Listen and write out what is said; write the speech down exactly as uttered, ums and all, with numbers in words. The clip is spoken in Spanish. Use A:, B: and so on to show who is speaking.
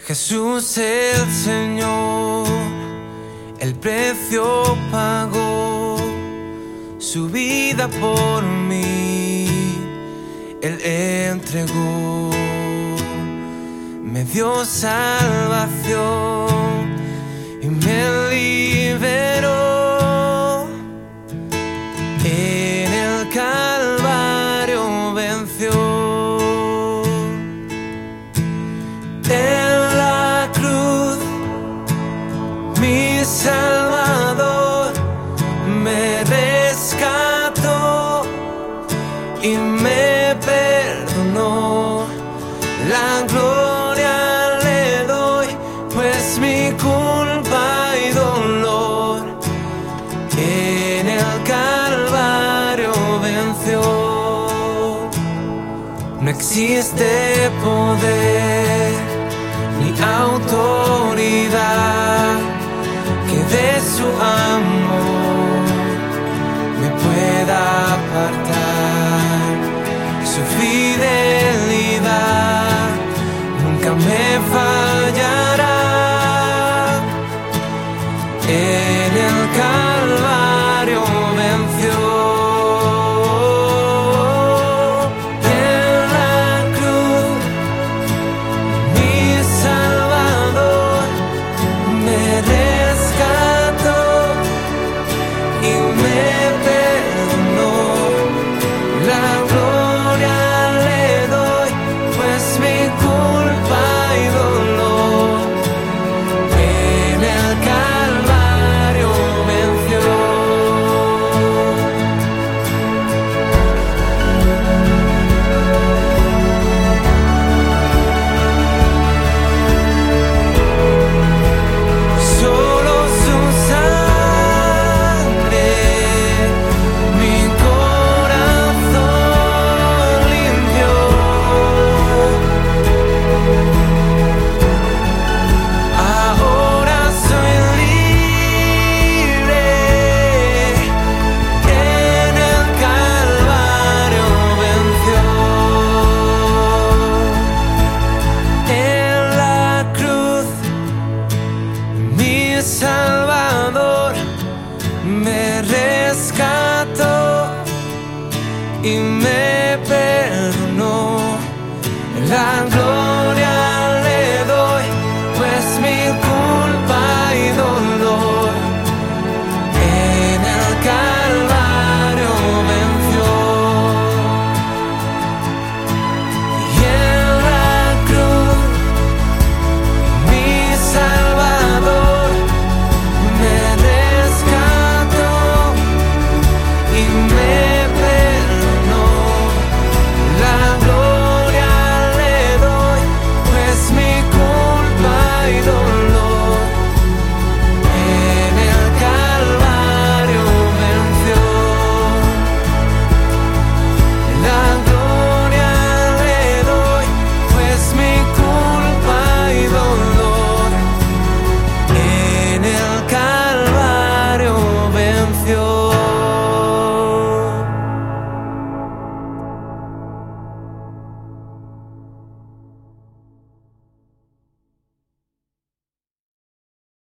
A: Jesús el Señor, el precio pagó, su vida por mí, Él entregó, me dio salvación y me liberó. En el Calvario venció. En la cruz mi Salvador me rescató y me perdonó. La gloria le doy, pues mi culpa y dolor en el Calvario venció. No existe poder ni autoridad que de su amor me pueda apartar. Su fidelidad nunca me fallará. En el Calvario venció. En la cruz mi Salvador me rescató y me perdonó. La gloria le doy, pues mi culpa y dolor en el Calvario venció. Solo su sangre mi corazón limpió. Ahora soy libre. En el Calvario venció. En la cruz mi Salvador me rescató y me perdonó. La gloria